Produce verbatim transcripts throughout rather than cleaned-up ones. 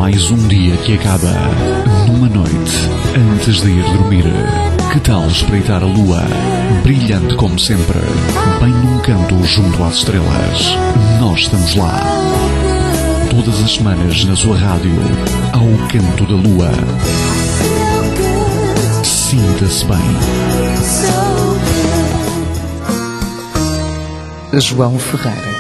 Mais um dia que acaba numa noite antes de ir dormir. Que tal espreitar a lua, brilhante como sempre, bem num canto junto às estrelas? Nós estamos lá. Todas as semanas na sua rádio, ao canto da lua. Sinta-se bem. João Ferreira.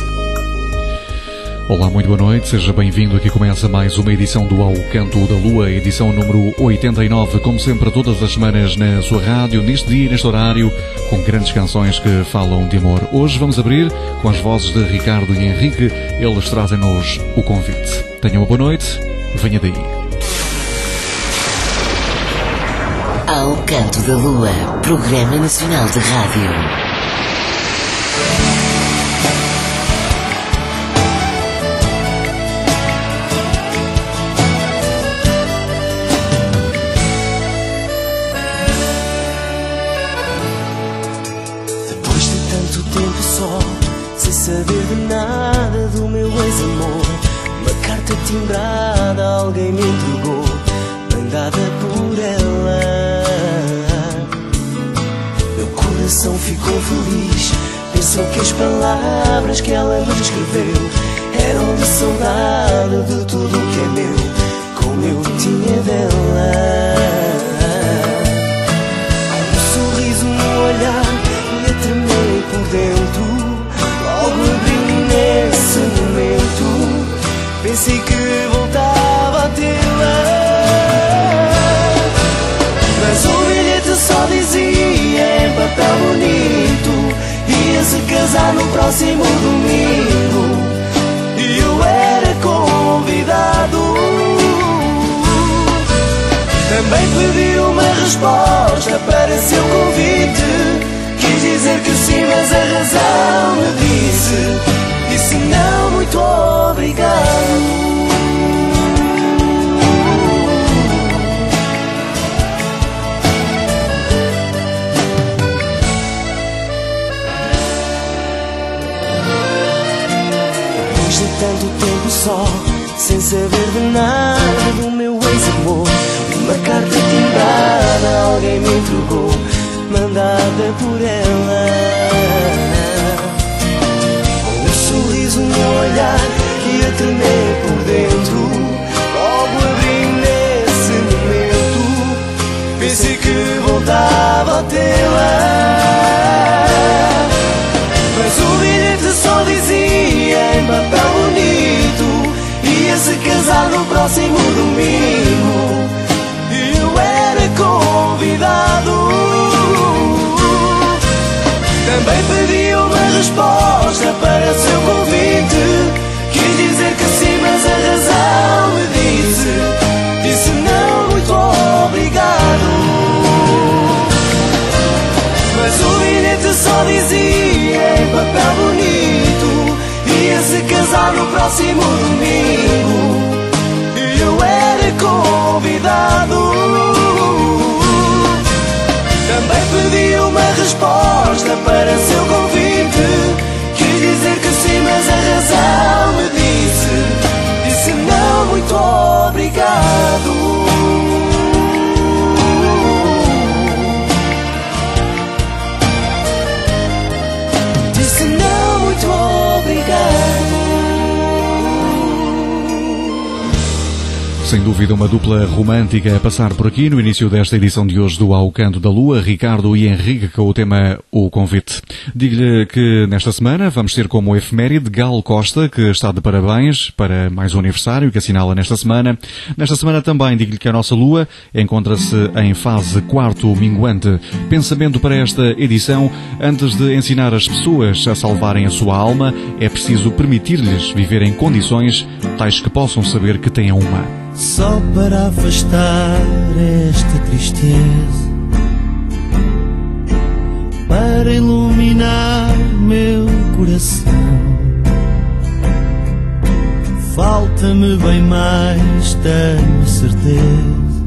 Olá, muito boa noite, seja bem-vindo. Aqui começa mais uma edição do Ao Canto da Lua, edição número oitenta e nove, como sempre, todas as semanas na sua rádio, neste dia e neste horário, com grandes canções que falam de amor. Hoje vamos abrir com as vozes de Ricardo e Henrique, eles trazem-nos o convite. Tenham uma boa noite, venha daí. Ao Canto da Lua, Programa Nacional de Rádio. Saber de nada do meu ex-amor, uma carta timbrada alguém me entregou, mandada por ela. Meu coração ficou feliz, pensou que as palavras que ela me escreveu eram de saudade de tudo o que é meu, como eu tinha dela. Um sorriso no olhar e a tremer por dentro. Nesse momento pensei que voltava a tê-la, mas o bilhete só dizia em papel bonito: ia-se casar no próximo domingo, e eu era convidado. Também pedi uma resposta para seu convite, quis dizer que sim, mas a razão me disse: disse não, muito obrigado. Depois de tanto tempo só, sem saber de nada do meu ex-amor, uma carta timbrada alguém me entregou, mandada por ela. Sorriso no olhar e a tremer por dentro, logo abri nesse momento, pensei que voltava a tê-la, mas o bilhete só dizia em papel bonito: ia-se casar no próximo domingo, e eu era convidado. Também pedi uma resposta para seu convite, quis dizer que sim, mas a razão me disse: disse não, muito obrigado. Mas o bilhete só dizia em papel bonito: ia-se casar no próximo domingo, e eu era convidado. Também pedi uma resposta para seu convite, quis dizer que sim, mas a razão me disse: disse não, muito obrigado. Disse não, muito obrigado. Sem dúvida uma dupla romântica a passar por aqui no início desta edição de hoje do Ao Canto da Lua, Ricardo e Henrique, com o tema O Convite. Digo-lhe que nesta semana vamos ter como efeméride Gal Costa, que está de parabéns para mais um aniversário que assinala nesta semana. Nesta semana também digo-lhe que a nossa Lua encontra-se em fase quarto minguante. Pensamento para esta edição: antes de ensinar as pessoas a salvarem a sua alma, é preciso permitir-lhes viver em condições tais que possam saber que têm uma. Só para afastar esta tristeza, para iluminar meu coração, falta-me bem mais, tenho certeza,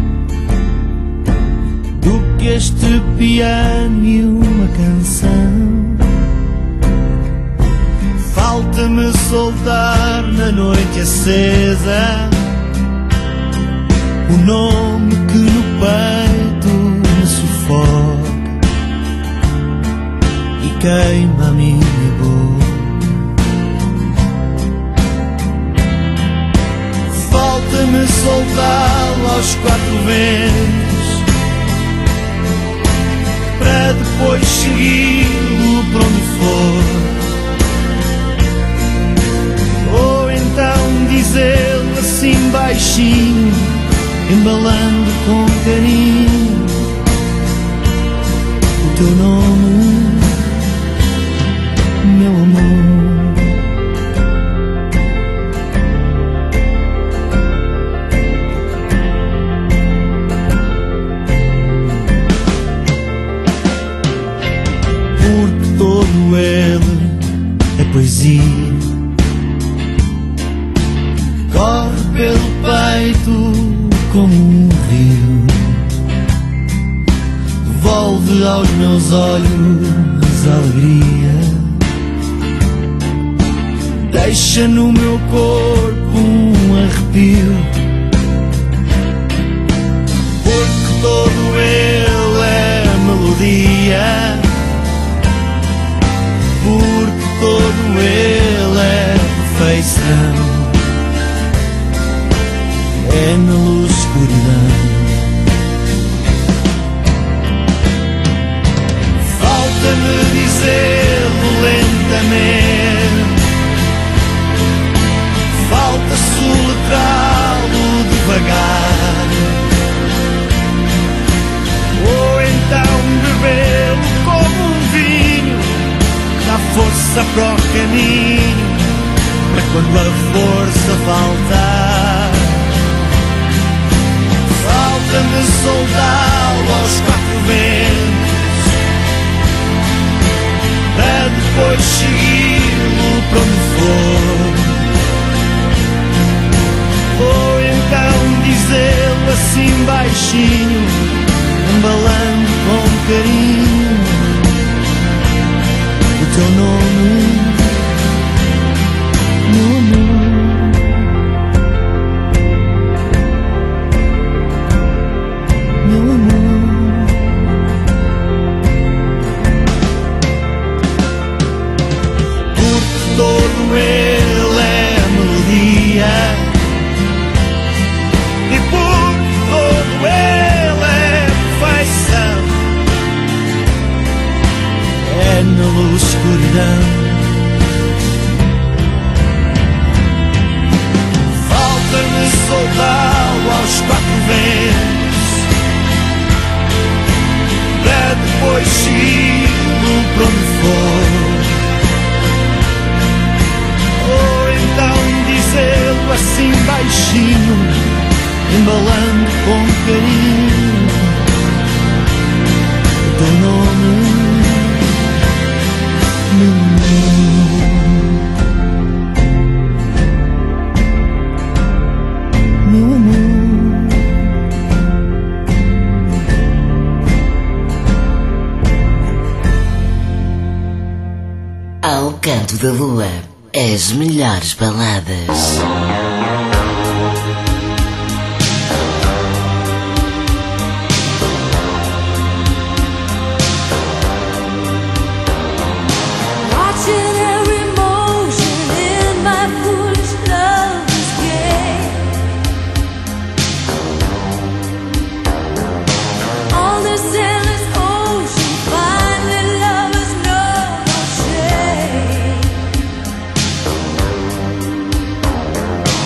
do que este piano e uma canção. Falta-me soltar na noite acesa nome que no peito me sufoca e queima a minha boca. Falta-me soltá-lo aos quatro ventos para depois segui-lo para onde for, ou então dizê-lo assim baixinho, embalando com carinho o teu nome, meu amor. Porque todo ele é poesia, corre pelo peito como um rio, devolve aos meus olhos a alegria, deixa no meu corpo um arrepio, porque todo ele é melodia, porque todo ele é perfeição. É na luz escuridão. Falta-me dizer-lo lentamente, falta soletrá-lo devagar, ou então bebê-lo como um vinho, dá força para o caminho, para quando a força faltar. Falta-me soldá-lo aos quatro ventos para depois segui-lo para onde for, ou então dizê-lo assim baixinho, embalando com carinho o teu nome, meu amor. Todo ele é melodia, e por todo ele é perfeição. É na luz escuridão. Falta-me soltá-lo aos quatro ventos para depois segui-lo para onde for, ou então dizê-lo assim baixinho, embalando com carinho o teu nome, meu amor, meu amor. Ao canto da lua, as melhores baladas. All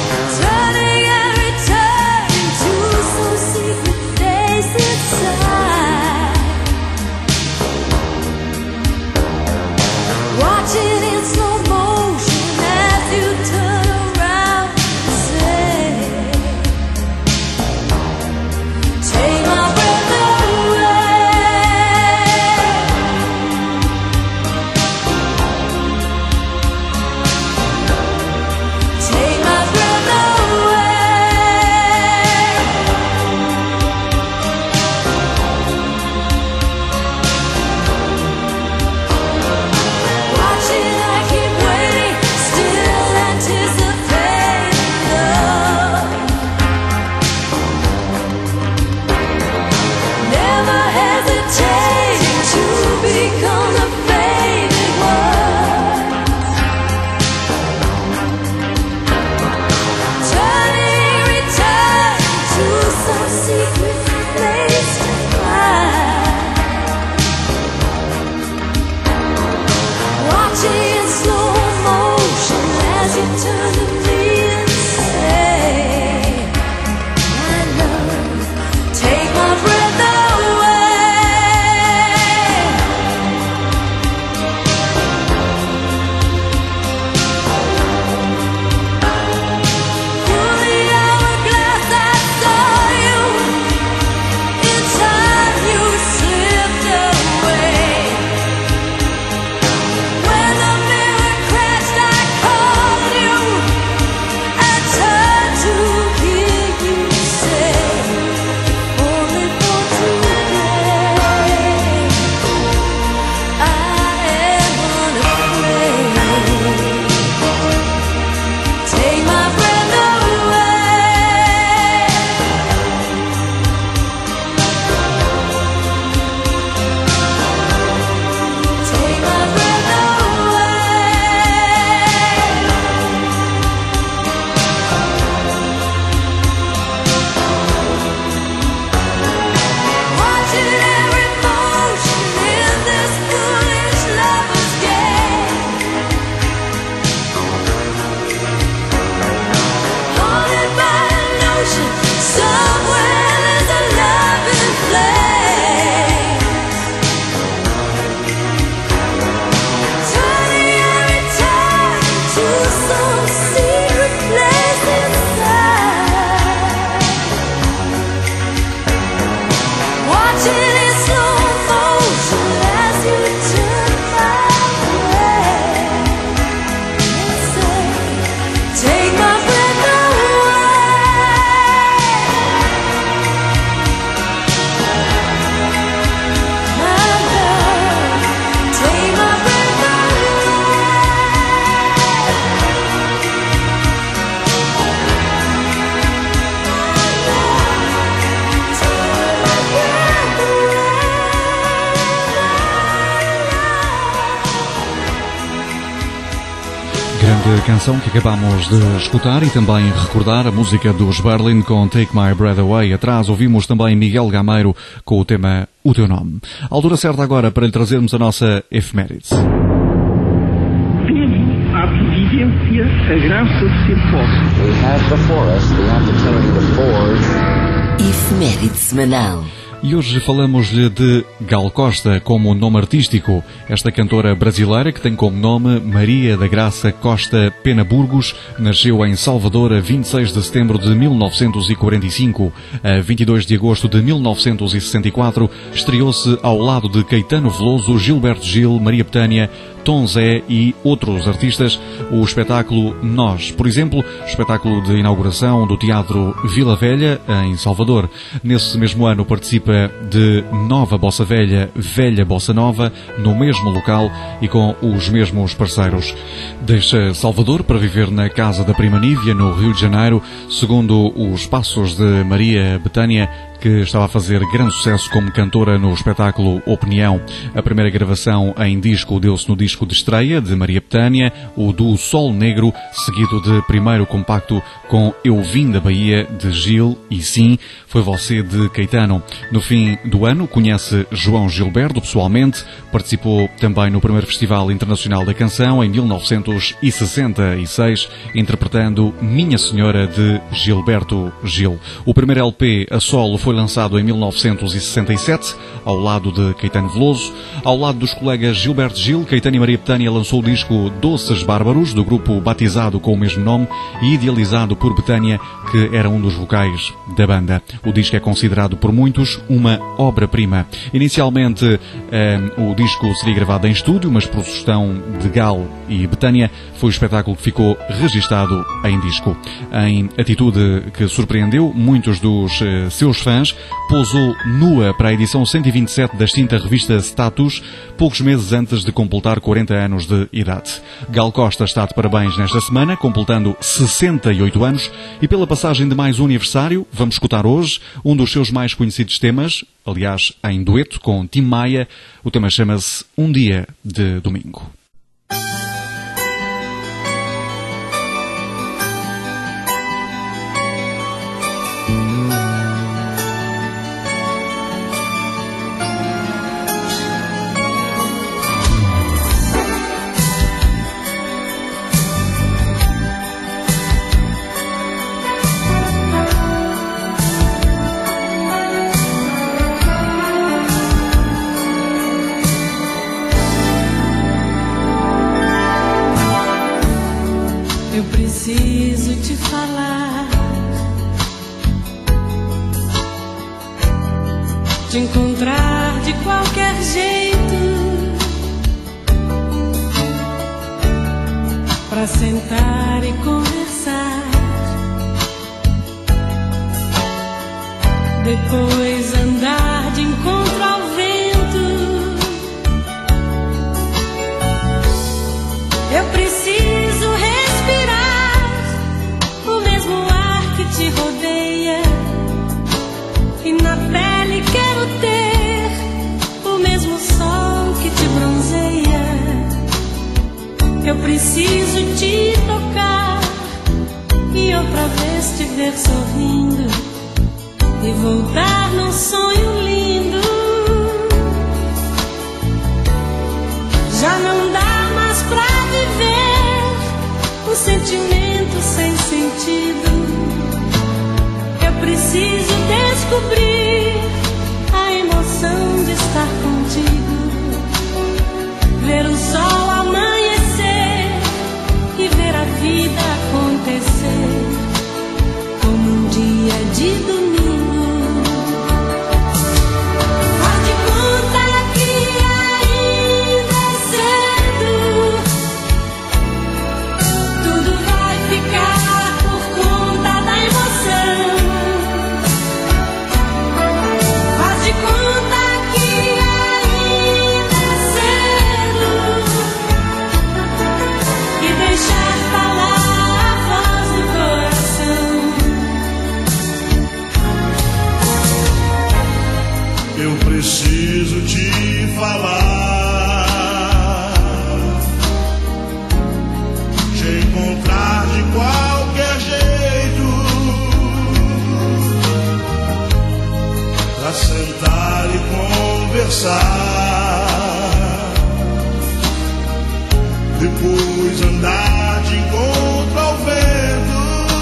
Grande canção que acabamos de escutar e também recordar a música dos Berlin com Take My Breath Away. Atrás ouvimos também Miguel Gameiro com o tema O Teu Nome. A altura certa agora para lhe trazermos a nossa efeméride. Temos a providência, a graça de ser pobre. We have before us the opportunity to forge. Efeméride semanal. E hoje falamos-lhe de Gal Costa como nome artístico. Esta cantora brasileira, que tem como nome Maria da Graça Costa Pena Burgos, nasceu em Salvador a vinte e seis de setembro de mil novecentos e quarenta e cinco. A vinte e dois de agosto de mil novecentos e sessenta e quatro, estreou-se ao lado de Caetano Veloso, Gilberto Gil, Maria Bethânia, Tom Zé e outros artistas, o espetáculo Nós. Por exemplo, espetáculo de inauguração do Teatro Vila Velha, em Salvador. Nesse mesmo ano participa de Nova Bossa Velha, Velha Bossa Nova, no mesmo local e com os mesmos parceiros. Deixa Salvador para viver na casa da Prima Nívia, no Rio de Janeiro, segundo os passos de Maria Bethânia, que estava a fazer grande sucesso como cantora no espetáculo Opinião. A primeira gravação em disco deu-se no disco de estreia de Maria Bethânia, o do Sol Negro, seguido de primeiro compacto com Eu Vim da Bahia, de Gil, e Sim, Foi Você, de Caetano. No fim do ano, conhece João Gilberto pessoalmente, participou também no primeiro Festival Internacional da Canção em mil novecentos e sessenta e seis, interpretando Minha Senhora, de Gilberto Gil. O primeiro L P a solo foi lançado em mil novecentos e sessenta e sete, ao lado de Caetano Veloso. Ao lado dos colegas Gilberto Gil, Caetano e Maria Bethânia lançou o disco Doces Bárbaros, do grupo batizado com o mesmo nome e idealizado por Bethânia, que era um dos vocais da banda. O disco é considerado por muitos uma obra-prima. Inicialmente, eh, o disco seria gravado em estúdio, mas por sugestão de Gal e Bethânia, foi o espetáculo que ficou registado em disco. Em atitude que surpreendeu muitos dos eh, seus fãs, pousou nua para a edição cento e vinte e sete da extinta revista Status, poucos meses antes de completar quarenta anos de idade. Gal Costa está de parabéns nesta semana, completando sessenta e oito anos, e pela passagem de mais um aniversário, vamos escutar hoje um dos seus mais conhecidos temas, aliás, em dueto com Tim Maia. O tema chama-se Um Dia de Domingo. Eu preciso te falar, te encontrar de qualquer jeito, pra sentar e conversar, depois andar de encontro ao vento. Eu preciso respirar o mesmo ar que te rodeia, e na pele quero ter o mesmo sol que te bronzeia. Eu preciso te tocar e outra vez te ver sorrindo e voltar num sonho lindo. Já não dá mais pra viver um sentimento sem sentido. Eu preciso descobrir a emoção de estar contigo, ver o sol amanhecer e ver a vida acontecer como um dia de domingo. Faz de conta que ainda é cedo, tudo vai ficar por conta da emoção. Faz de conta que andar de encontro ao vento.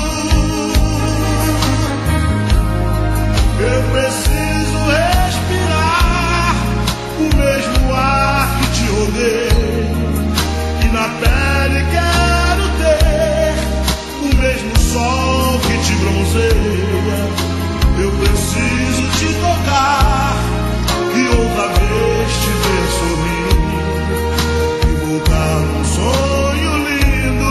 Eu preciso respirar o mesmo ar que te rodei, e na pele quero ter o mesmo sol que te bronzeia. Eu preciso te tocar e outra vez te ver sorrir e voltar num sonho lindo.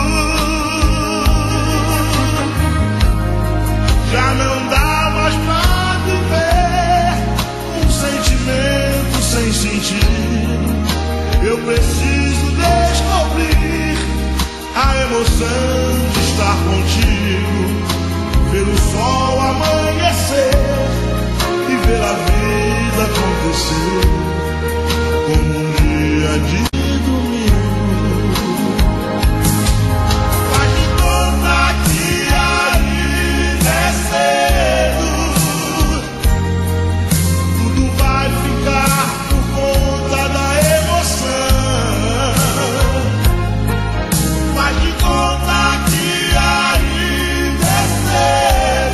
Já não dá mais pra viver um sentimento sem sentido. Eu preciso descobrir a emoção de estar contigo, ver o sol amanhecer e ver a vida acontecer como um dia de domingo. Faz de conta que ainda é cedo, tudo vai ficar por conta da emoção. Faz de conta que ainda é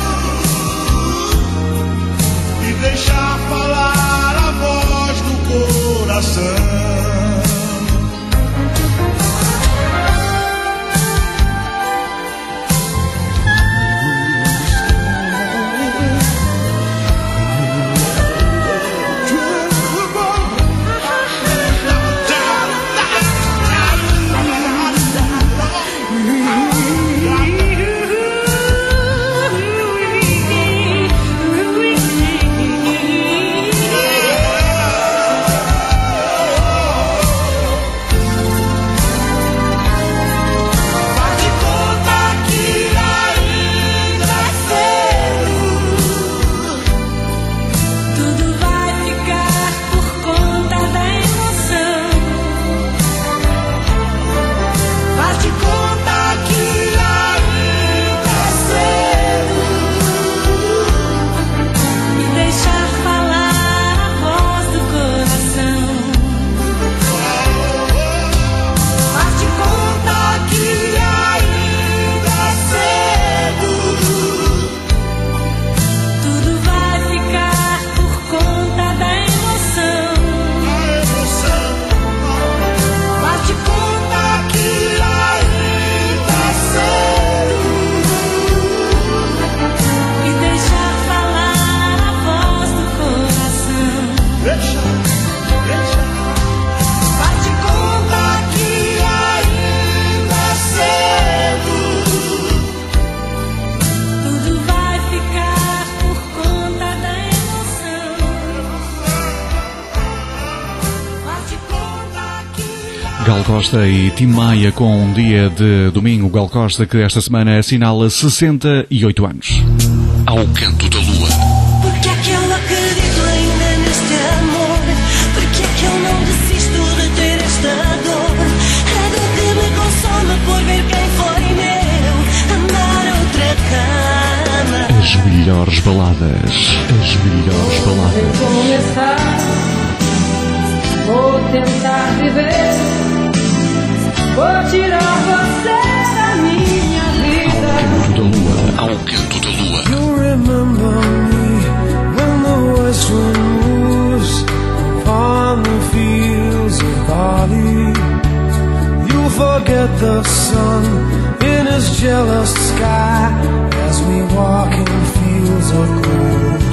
cedo e deixar falar a voz do coração. Gal Costa e Tim Maia com um dia de domingo. Gal Costa que esta semana assinala sessenta e oito anos. Ao canto da lua. Porque é que eu acredito ainda neste amor? Porque é que eu não desisto de ter esta dor? É do que me consome por ver quem foi meu amar outra cama. As melhores baladas. As melhores baladas. Vou começar, vou tentar viver, vou tirar você da minha vida. Ao canto da lua. Ao canto da lua. You remember me when the west wind moves upon the fields of barley. You forget the sun in his jealous sky as we walk in fields of gold.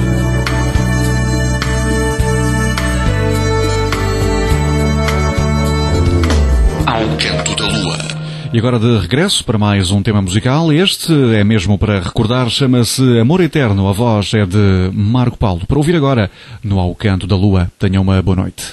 Ao canto da lua. E agora de regresso para mais um tema musical. Este é mesmo para recordar, chama-se Amor Eterno. A voz é de Marco Paulo. Para ouvir agora no Ao Canto da Lua. Tenham uma boa noite.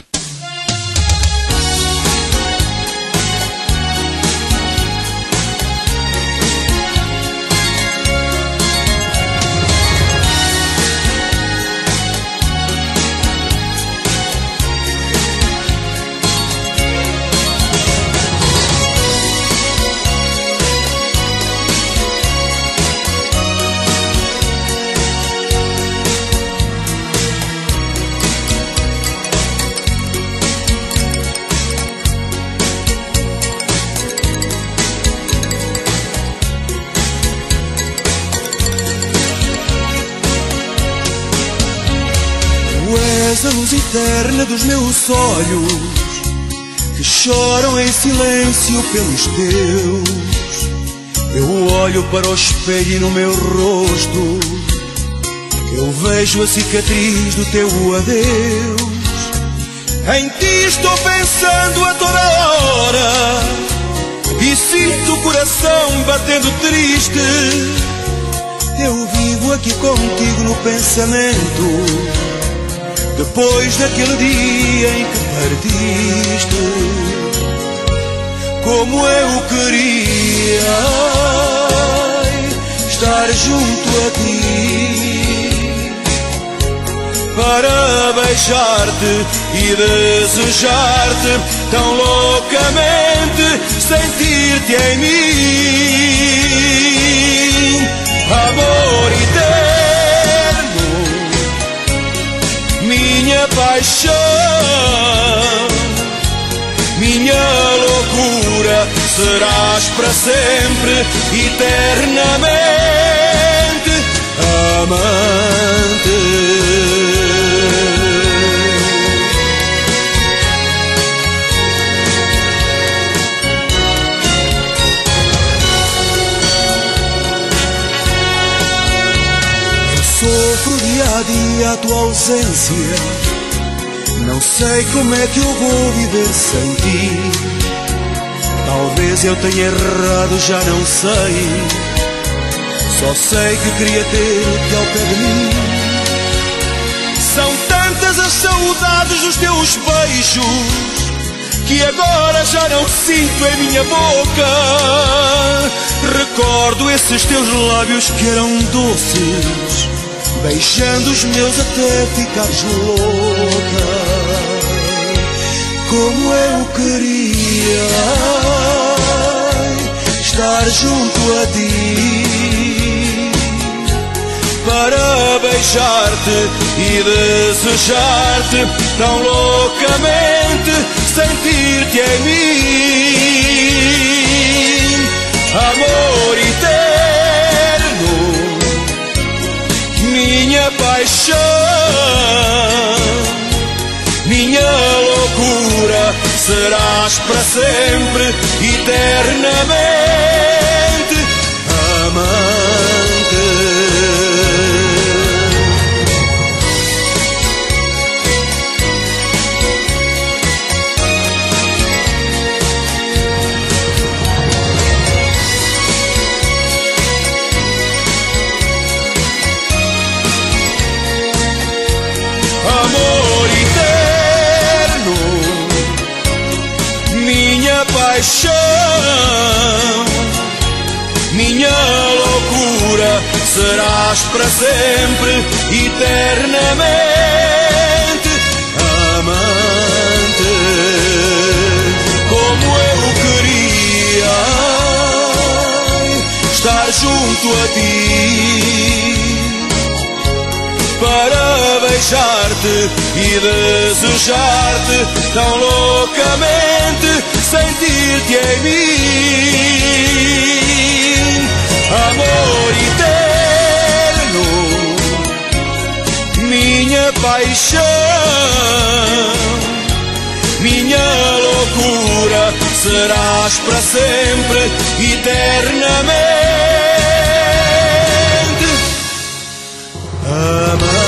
eterna dos meus olhos, que choram em silêncio pelos teus. Eu olho para o espelho e no meu rosto eu vejo a cicatriz do teu adeus. Em ti estou pensando a toda hora e sinto o coração batendo triste. Eu vivo aqui contigo no pensamento, depois daquele dia em que partiste. Como eu queria estar junto a ti, para beijar-te e desejar-te tão loucamente, sentir-te em mim. Amor eterno, minha paixão, minha loucura, serás para sempre, eternamente, amante. Sofro dia a dia a tua ausência, não sei como é que eu vou viver sem ti. Talvez eu tenha errado, já não sei. Só sei que queria ter-te ao pé de mim. São tantas as saudades dos teus beijos que agora já não sinto em minha boca. Recordo esses teus lábios que eram doces, beijando os meus até ficares louca. Como eu queria estar junto a ti, para beijar-te e desejar-te tão loucamente, sentir-te em mim. Amor eterno, minha paixão, minha loucura, serás para sempre, eternamente, amante. Amor eterno, minha paixão, minha loucura, serás para sempre, eternamente, amante. Como eu queria estar junto a ti, para beijar-te e desejar-te tão loucamente, sentir-te em mim. Amor eterno, minha paixão, minha loucura, serás para sempre, eternamente, amante.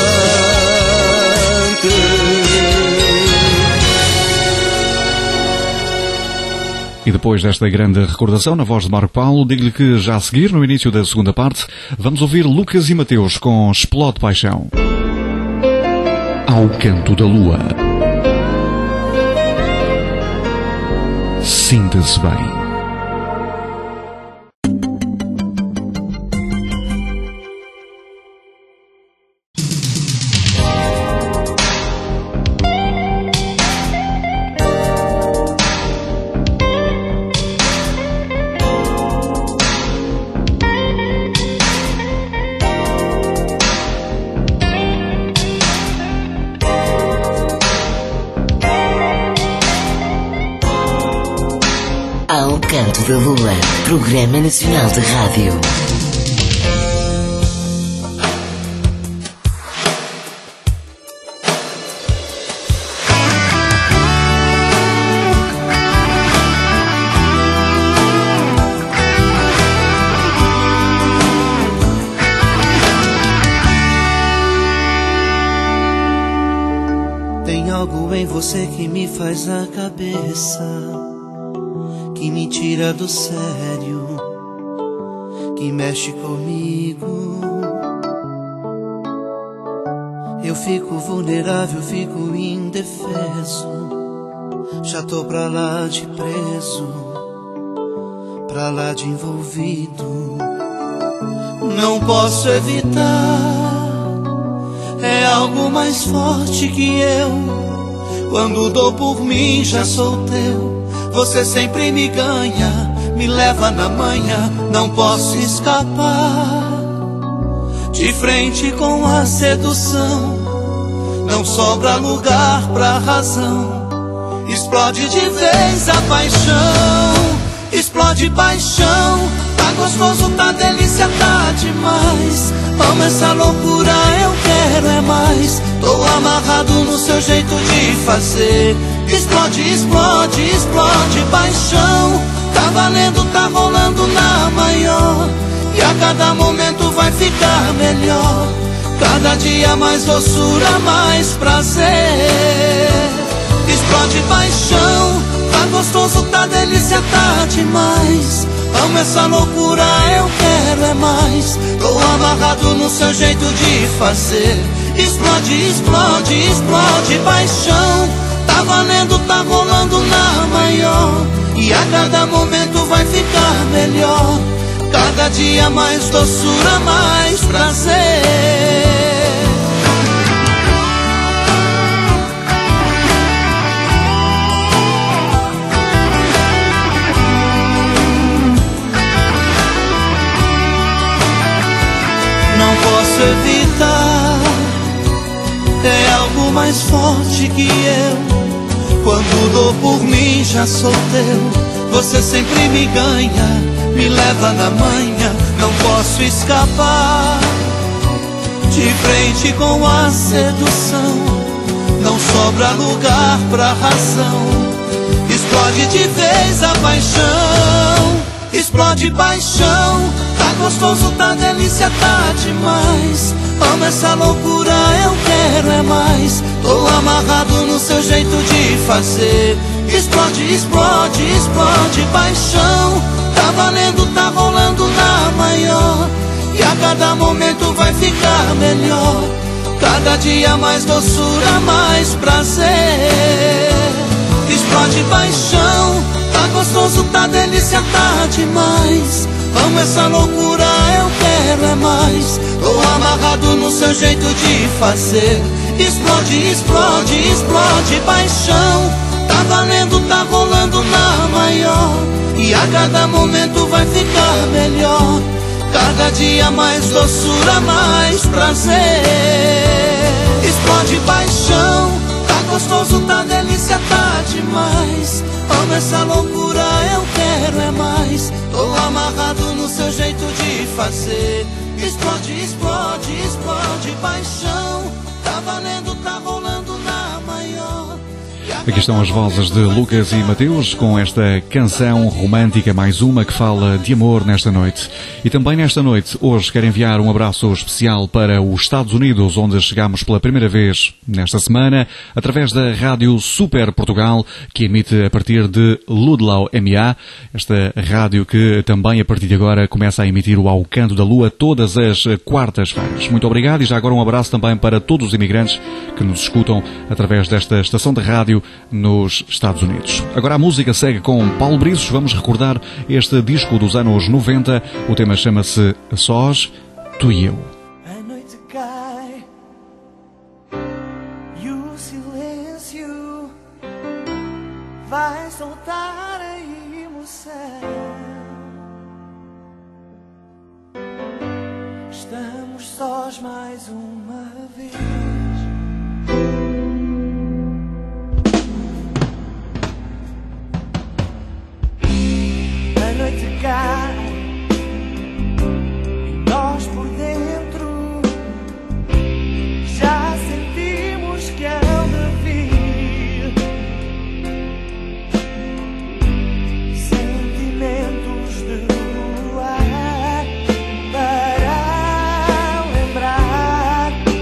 E depois desta grande recordação na voz de Marco Paulo, digo-lhe que já a seguir, no início da segunda parte, vamos ouvir Lucas e Mateus com Explode Paixão. Ao canto da lua. Sinta-se bem. Ao canto da lua, Programa Nacional de Rádio. você que me faz a cabeça, que me tira do sério, que mexe comigo. Eu fico vulnerável, fico indefeso. Já tô pra lá de preso, pra lá de envolvido. Não posso evitar, é algo mais forte que eu. Quando dou por mim já sou teu. Você sempre me ganha, me leva na manha, não posso escapar. De frente com a sedução, não sobra lugar pra razão. Explode de vez a paixão, explode paixão. Tá gostoso, tá delícia, tá demais. Amo essa loucura, eu quero é mais. Tô amarrado no seu jeito de fazer. Explode, explode, explode paixão. Tá valendo, tá rolando na maior. E a cada momento vai ficar melhor. Cada dia mais doçura, mais prazer. Explode paixão. Tá gostoso, tá delícia, tá demais. Amo essa loucura, eu quero é mais. Tô amarrado no seu jeito de fazer. Explode, explode, explode paixão. Tá valendo, tá rolando na maior. E a cada momento vai ficar melhor. Cada dia mais doçura, mais prazer. Não posso evitar, é algo mais forte que eu. Quando dou por mim já sou teu. Você sempre me ganha, me leva na manha, não posso escapar. De frente com a sedução, não sobra lugar pra razão. Explode de vez a paixão, explode paixão. Tá gostoso, tá delícia, tá demais. Amo essa loucura, eu quero é mais. Tô amarrado no seu jeito de fazer. Explode, explode, explode paixão. Tá valendo, tá rolando na maior. E a cada momento vai ficar melhor. Cada dia mais doçura, mais prazer. Explode paixão. Tá gostoso, tá delícia, tá demais. Amo essa loucura, eu quero é mais. Tô amarrado no seu jeito de fazer. Explode, explode, explode paixão. Tá valendo, tá rolando na maior. E a cada momento vai ficar melhor. Cada dia mais doçura, mais prazer. Explode paixão. Tá gostoso, tá delícia, tá demais. Amo essa loucura, eu quero é mais. Tô amarrado no seu jeito de fazer. Explode, explode, explode paixão. Tá valendo, tá rolando na maior. Aqui estão as vozes de Lucas e Mateus com esta canção romântica, mais uma que fala de amor nesta noite. E também nesta noite, hoje, quero enviar um abraço especial para os Estados Unidos, onde chegamos pela primeira vez nesta semana, através da Rádio Super Portugal, que emite a partir de Ludlow, M A. Esta rádio que também, a partir de agora, começa a emitir o Ao Canto da Lua todas as quartas-feiras. Muito obrigado e já agora um abraço também para todos os imigrantes que nos escutam através desta estação de rádio nos Estados Unidos. Agora a música segue com Paulo Briços. Vamos recordar este disco dos anos noventa. O tema chama-se A Sós, Tu e Eu. A noite cai e o silêncio vai soltar a emoção. Estamos sós mais uma vez. A noite cai e nós por dentro já sentimos que hão de vir sentimentos de luar para lembrar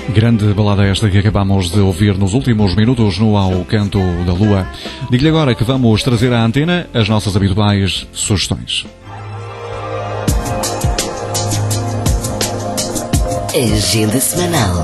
Grande balada esta que acabamos de ouvir nos últimos minutos no Ao Canto da Lua. Digo-lhe agora que vamos trazer à antena as nossas habituais sugestões. Agenda semanal.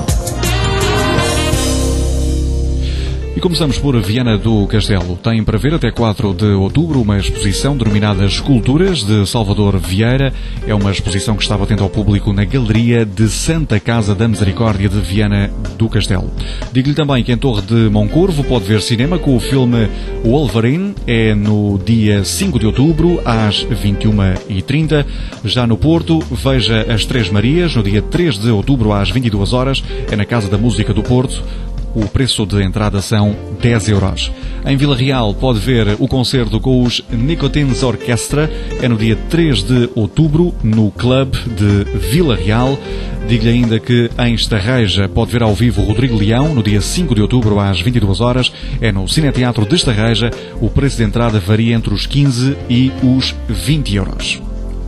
E começamos por Viana do Castelo. Tem para ver até quatro de outubro uma exposição denominada Esculturas de Salvador Vieira. É uma exposição que está batendo ao público na Galeria de Santa Casa da Misericórdia de Viana do Castelo. Digo-lhe também que em Torre de Moncorvo pode ver cinema com o filme Wolverine. É no dia cinco de outubro, às vinte e uma e trinta. Já no Porto, veja As Três Marias, no dia três de outubro, às vinte e duas horas. É na Casa da Música do Porto. O preço de entrada são dez euros. Em Vila Real pode ver o concerto com os Nicotines Orquestra. É no dia três de outubro, no Club de Vila Real. Digo-lhe ainda que em Estarreja pode ver ao vivo Rodrigo Leão, no dia cinco de outubro, às vinte e duas horas. É no Cineteatro de Estarreja. O preço de entrada varia entre os quinze e os vinte euros.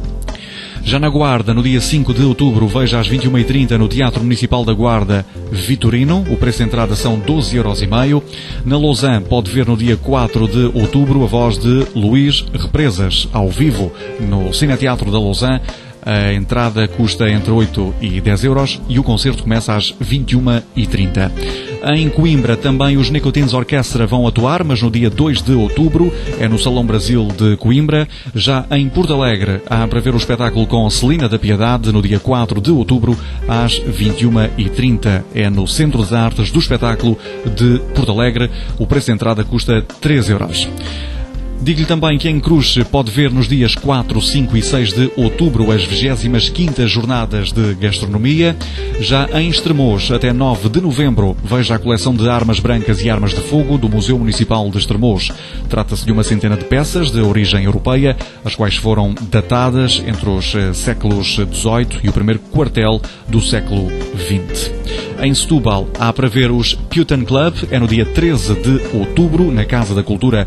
Já na Guarda, no dia cinco de outubro, veja às vinte e uma e trinta no Teatro Municipal da Guarda Vitorino. O preço de entrada são doze euros e meio. Na Lausanne pode ver no dia quatro de outubro a voz de Luís Represas, ao vivo, no Cineteatro da Lausanne. A entrada custa entre oito e dez euros e o concerto começa às vinte e uma e trinta. Em Coimbra também os Nicotines Orquestra vão atuar, mas no dia dois de outubro, é no Salão Brasil de Coimbra. Já em Porto Alegre há para ver o espetáculo com Celina da Piedade no dia quatro de outubro, às vinte e uma e trinta. É no Centro de Artes do Espetáculo de Porto Alegre. O preço de entrada custa três euros. Digo-lhe também que em Cruz pode ver nos dias quatro, cinco e seis de outubro as vigésimas quintas Jornadas de Gastronomia. Já em Estremoz, até nove de novembro, veja a coleção de armas brancas e armas de fogo do Museu Municipal de Estremoz. Trata-se de uma centena de peças de origem europeia, as quais foram datadas entre os séculos dezoito e o primeiro quartel do século vinte. Em Setúbal há para ver os Putin Club, é no dia treze de outubro, na Casa da Cultura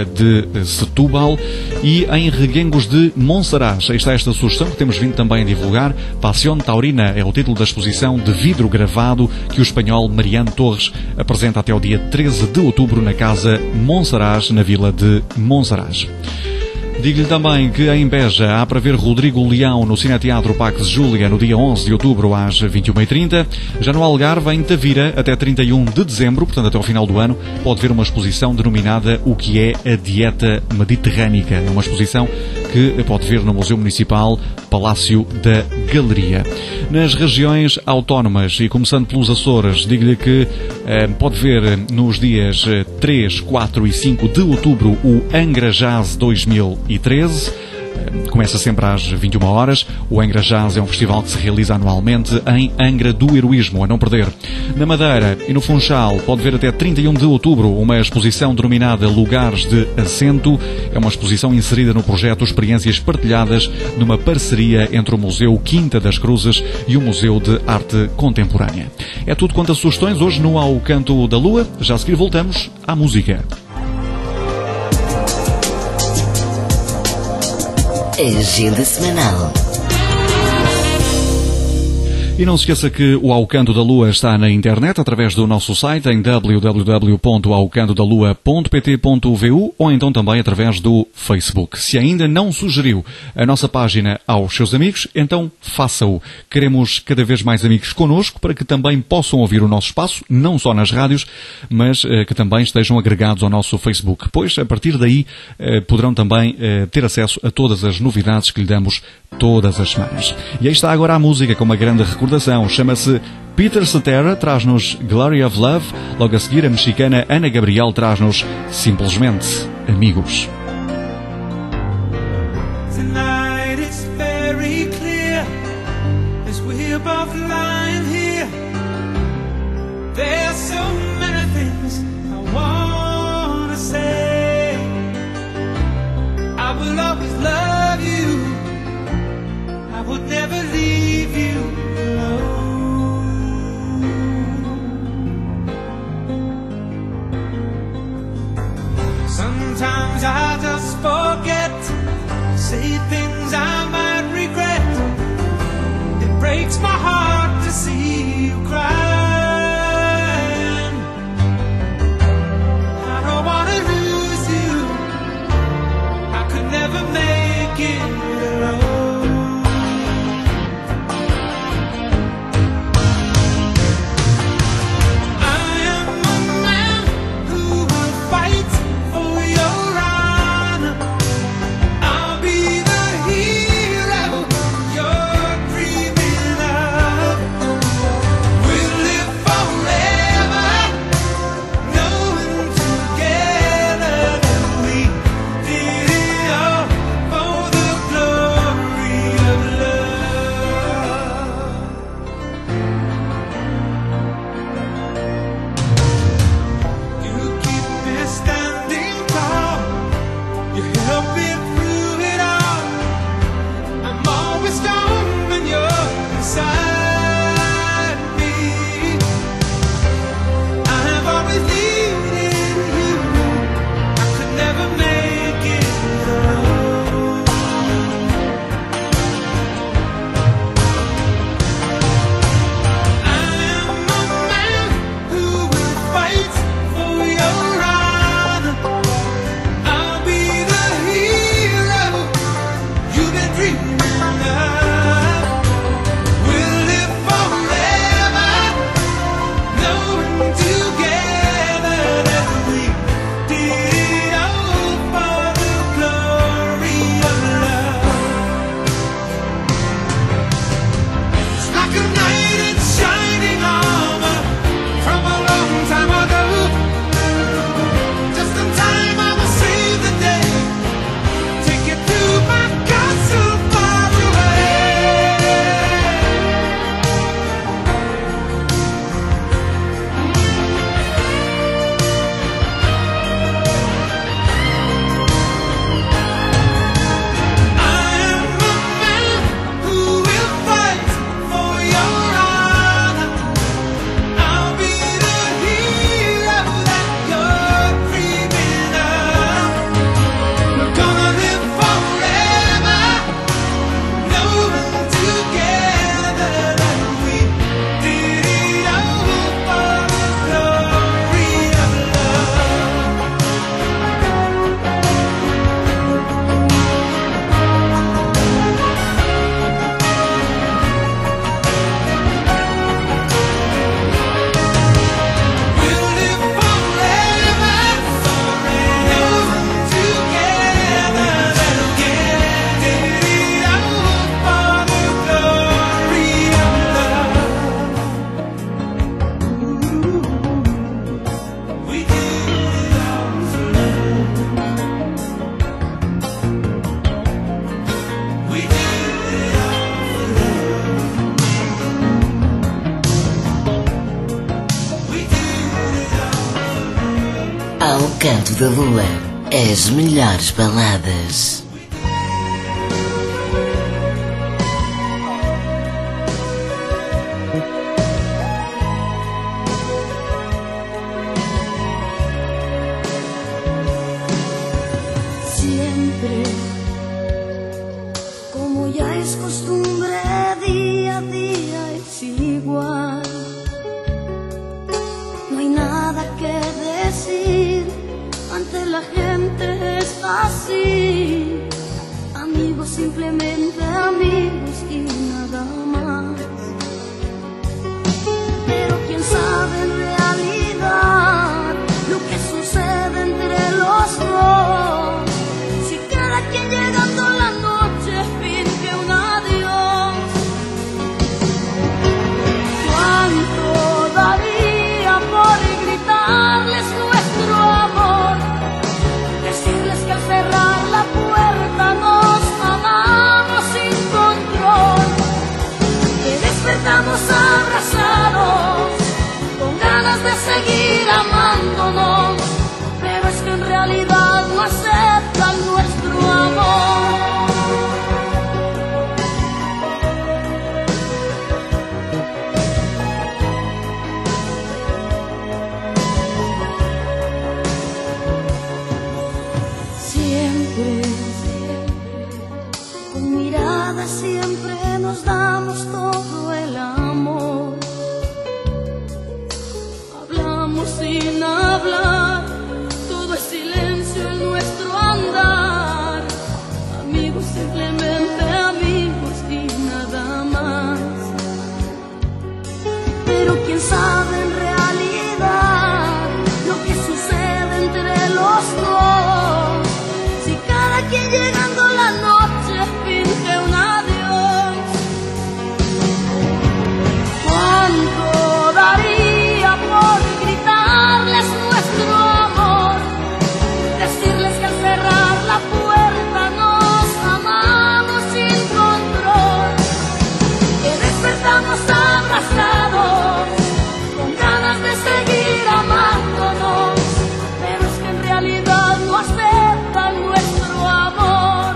de Setúbal. E em Reguengos de Monsaraz, aí está esta sugestão que temos vindo também a divulgar. Passion Taurina é o título da exposição de vidro gravado que o espanhol Mariano Torres apresenta até o dia treze de outubro na Casa Monsaraz, na vila de Monsaraz. Digo-lhe também que em Beja há para ver Rodrigo Leão no Cineteatro Pax Júlia no dia onze de outubro às vinte e uma e trinta. Já no Algarve, em Tavira, até trinta e um de dezembro, portanto até ao final do ano, pode ver uma exposição denominada O que é a Dieta Mediterrânica. É uma exposição que pode ver no Museu Municipal Palácio da Galeria. Nas regiões autónomas, e começando pelos Açores, digo-lhe que eh, pode ver nos dias três, quatro e cinco de outubro o Angra Jazz dois mil e treze. Começa sempre às vinte e uma horas. O Angra Jazz é um festival que se realiza anualmente em Angra do Heroísmo, a não perder. Na Madeira e no Funchal pode ver até trinta e um de outubro uma exposição denominada Lugares de Assento. É uma exposição inserida no projeto Experiências Partilhadas, numa parceria entre o Museu Quinta das Cruzes e o Museu de Arte Contemporânea. É tudo quanto a sugestões hoje no Ao Canto da Lua. Já a seguir voltamos à música. Agenda semanal. E não se esqueça que o Ao Canto da Lua está na internet através do nosso site em w w w ponto ao canto da lua ponto p t ponto v u ou então também através do Facebook. Se ainda não sugeriu a nossa página aos seus amigos, então faça-o. Queremos cada vez mais amigos connosco para que também possam ouvir o nosso espaço, não só nas rádios, mas eh, que também estejam agregados ao nosso Facebook. Pois, a partir daí, eh, poderão também eh, ter acesso a todas as novidades que lhe damos todas as semanas. E aí está agora a música com uma grande recordação. Chama-se Peter Cetera, traz-nos Glory of Love. Logo a seguir, a mexicana Ana Gabriel traz-nos simplesmente Amigos. Tonight it's very clear as we're both lying here. There's so many things I wanna say. I will always love you. I would never leave you alone. Sometimes I just forget, say things I might regret. It breaks my heart to see you cry. Canto da Lua, as melhores baladas. Siempre, como ya es costumbre, día a día es igual. No hay nada que decir, ante la gente es así. Amigos, simplemente amigos y nada más. Pero quién sabe en realidad lo que sucede entre los dos. Si cada quien llegando la noche finge un adiós. ¿Cuánto daría por gritarles nuestro amor? Decirles que al cerrar la puerta nos amamos sin control, que despertamos abrazados con ganas de seguir amándonos, pero es que en realidad no aceptan nuestro amor. Siempre, con mirada siempre nos damos todo el amor. Hablamos sin hablar, todo es silencio en nuestro andar. Amigos, simplemente amigos y nada más. Pero quién sabe en realidad lo que sucede entre los dos. Si cada quien llegando la noche finge un adiós. ¿Cuánto daría por gritarles nuestro amor? Decirles que al cerrar la puerta nos amamos sin control, que despertamos abrazados con ganas de seguir amándonos, pero es que en realidad no aceptan nuestro amor.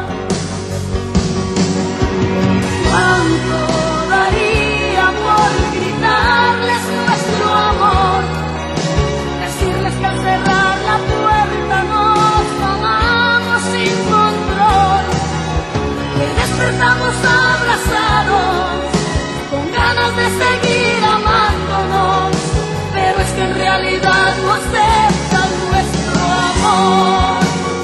¿Cuánto daría por gritarles nuestro amor? Decirles que al cerrar la puerta nos amamos sin control, que despertamos abrazados con ganas de seguir amándonos, pero es que en realidad no aceptan nuestro amor.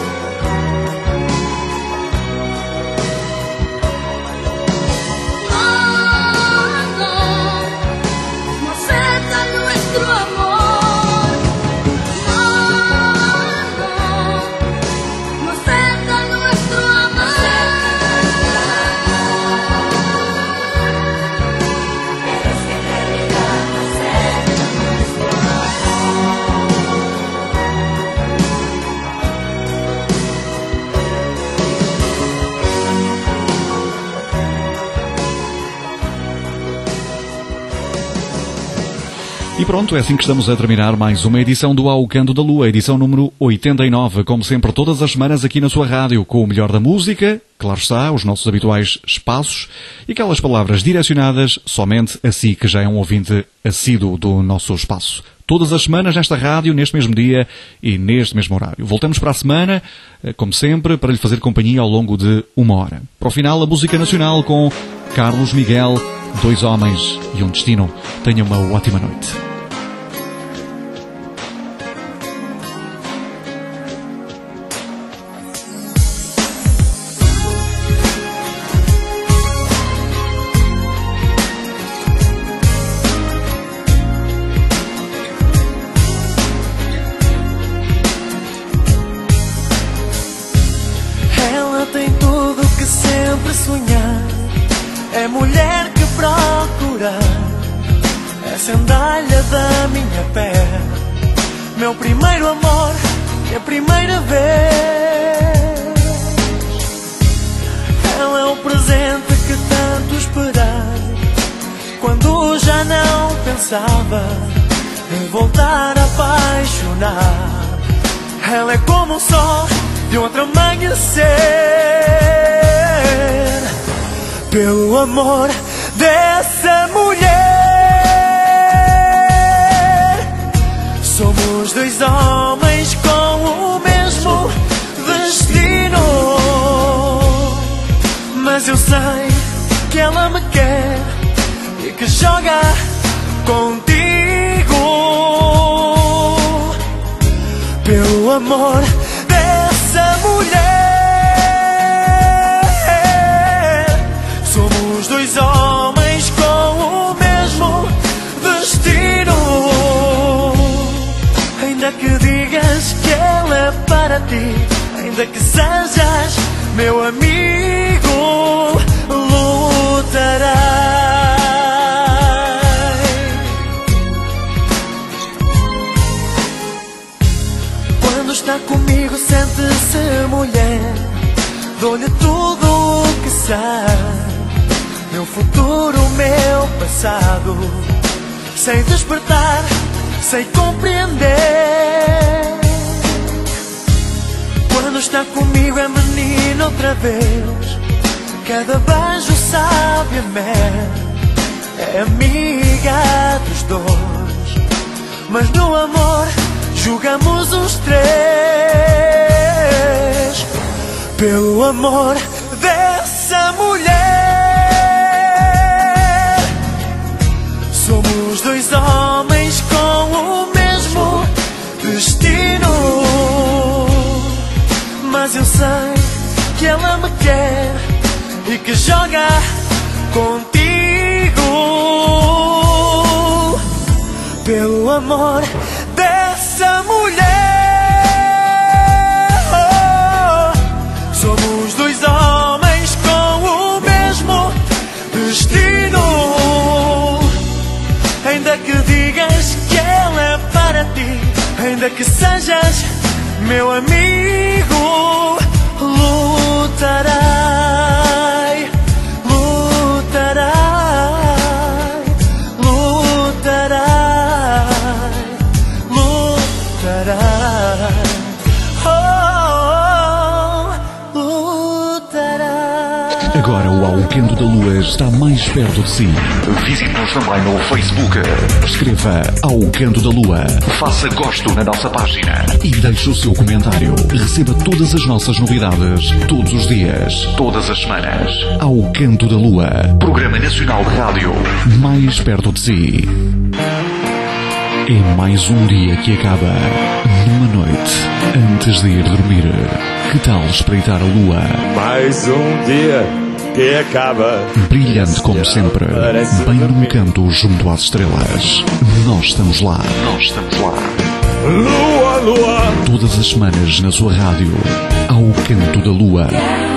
E pronto, é assim que estamos a terminar mais uma edição do Ao Canto da Lua, edição número oitenta e nove, como sempre todas as semanas aqui na sua rádio, com o melhor da música, claro está, os nossos habituais espaços e aquelas palavras direcionadas somente a si, que já é um ouvinte assíduo do nosso espaço. Todas as semanas nesta rádio, neste mesmo dia e neste mesmo horário. Voltamos para a semana, como sempre, para lhe fazer companhia ao longo de uma hora. Para o final, a música nacional com Carlos Miguel, Dois Homens e um Destino. Tenha uma ótima noite. Sandália da minha pé, meu primeiro amor e a primeira vez. Ela é o presente que tanto esperei, quando já não pensava em voltar a apaixonar. Ela é como o sol de outro amanhecer. Pelo amor dessa mulher, somos dois homens com o mesmo destino. Mas eu sei que ela me quer e que joga contigo. Pelo amor dessa mulher, somos dois homens com o mesmo destino. Ainda que digas que ela é para ti, ainda que sejas meu amigo, lutarás. Quando está comigo sente-se mulher, dou-lhe tudo o que sei, meu futuro, meu passado. Sei despertar, sei compreender. Quando está comigo é menino outra vez, cada beijo sabe a mel, é amiga dos dois. Mas no amor julgamos os três. Pelo amor dessa mulher, somos dois homens com o mesmo destino. Mas eu sei que ela me quer e que joga contigo. Pelo amor dessa mulher, oh, somos dois homens com o mesmo destino. Ainda que digas que ela é para ti, ainda que sejas meu amigo, lutarei, lutarei, lutarei, lutarei, oh, lutarei. Agora o Alquendo da Lua está mais perto de si. Visite-nos também no Facebook. Escreva Alquendo da Lua. Faça gosto na nossa página. E deixe o seu comentário. Receba todas as nossas novidades, todos os dias. Todas as semanas. Alquendo da Lua. Programa Nacional de Rádio. Mais perto de si. É mais um dia que acaba. Numa noite, antes de ir dormir. Que tal espreitar a lua? Mais um dia que acaba. Brilhante como sempre. Bem num canto junto às estrelas. Nós estamos lá. Nós estamos lá. Lua, lua. Todas as semanas na sua rádio. Ao Canto da Lua.